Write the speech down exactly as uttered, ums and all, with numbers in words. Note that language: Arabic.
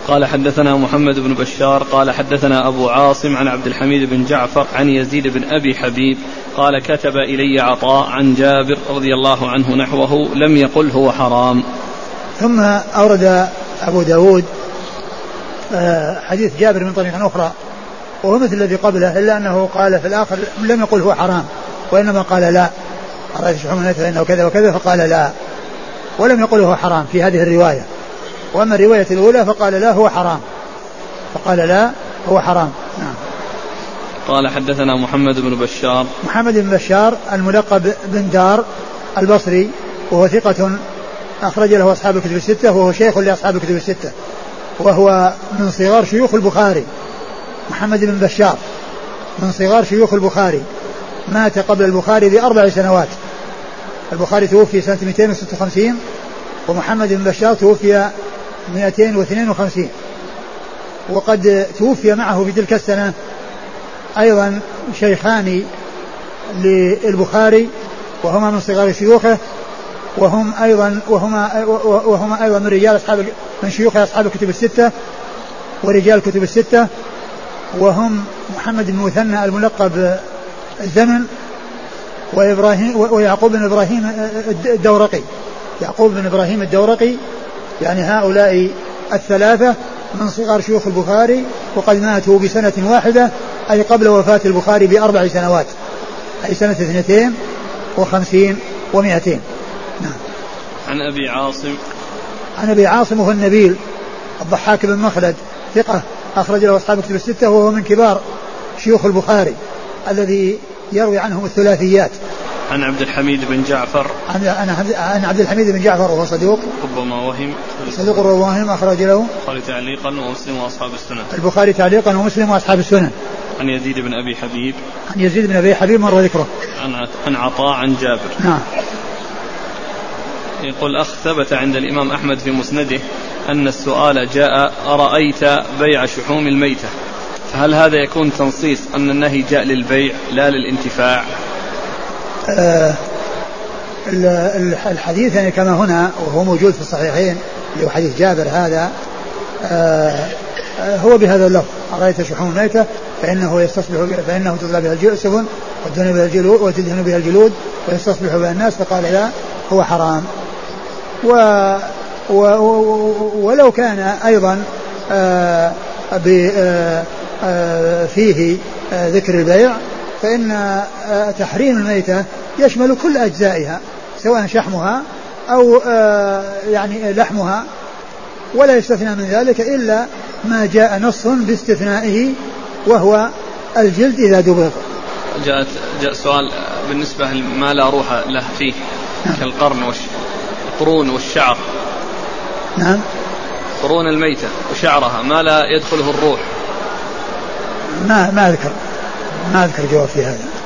قال حدثنا محمد بن بشار قال حدثنا أبو عاصم عن عبد الحميد بن جعفر عن يزيد بن أبي حبيب قال كتب إلي عطاء عن جابر رضي الله عنه نحوه لم يقل هو حرام. ثم أورد أبو داود حديث جابر من طريق أخرى وهو مثل الذي قبله إلا أنه قال في الآخر لم يقل هو حرام وإنما قال لا أرأيت شحوم الميتة فإنه كذا وكذا فقال لا ولم يقل هو حرام في هذه الرواية. وأما الرواية الأولى فقال لا هو حرام فقال لا هو حرام. نعم. قال حدثنا محمد بن بشار محمد بن بشار الملقب بن دار البصري وهو ثقة أخرج له أصحاب الكتب الستة وهو شيخ لأصحاب الكتب الستة وهو من صغار شيوخ البخاري. محمد بن بشار من صغار شيوخ البخاري مات قبل البخاري بأربع سنوات. البخاري توفي سنة مئتين وستة وخمسين ومحمد بن بشار توفي مئتين واثنين وخمسين وقد توفي معه في تلك السنة أيضا شيخان للبخاري وهما من صغار شيوخه وهم أيضا وهما وهما أيضا من رجال أصحاب من شيوخ أصحاب الكتب الستة ورجال الكتب الستة وهم محمد بن مثنى الملقب الزمن وإبراهيم ويعقوب بن إبراهيم الدورقي يعقوب بن إبراهيم الدورقي يعني هؤلاء الثلاثة من صغار شيوخ البخاري وقد ماتوا بسنة واحدة أي قبل وفاة البخاري بأربع سنوات أي سنة اثنتين وخمسين ومئتين. نعم. عن أبي عاصم عن أبي عاصم هو النبيل الضحاك بن مخلد ثقة أخرج له أصحاب الكتب الستة وهو من كبار شيوخ البخاري الذي يروي عنهم الثلاثيات. عن عبد الحميد بن جعفر عن عبد الحميد بن جعفر وهو صدوق ربما وهم صدوق وهم أخرج له البخاري تعليقا ومسلم وأصحاب السنن البخاري تعليقا ومسلم وأصحاب السنن. عن يزيد بن أبي حبيب عن يزيد بن أبي حبيب مر ذكره. عن عن عطاء عن جابر. نعم. يقول أخ ثبت عند الإمام أحمد في مسنده أن السؤال جاء أرأيت بيع شحوم الميتة فهل هذا يكون تنصيص أن النهي جاء للبيع لا للانتفاع؟ آه الحديث يعني كما هنا وهو موجود في الصحيحين اللي هو حديث جابر هذا آه هو بهذا اللفظ أرأيت شحوم الميتة فإنه يستصبح فإنه تطلع بها السفن وتدهن بها الجلود وتدهن بها الجلود ويستصبح بها الناس فقال لا هو حرام. و و ولو كان أيضا آه آه آه فيه آه ذكر البيع فإن آه تحريم الميتة يشمل كل أجزائها سواء شحمها أو آه يعني لحمها ولا يستثنى من ذلك إلا ما جاء نص باستثنائه وهو الجلد إذا دبغ. جاءت جاء سؤال بالنسبة ما لا روح له فيه كالقرن والقرون والشعر. نعم. قرون الميتة وشعرها ما لا يدخله الروح. ما ما أذكر ما أذكر جواب في هذا.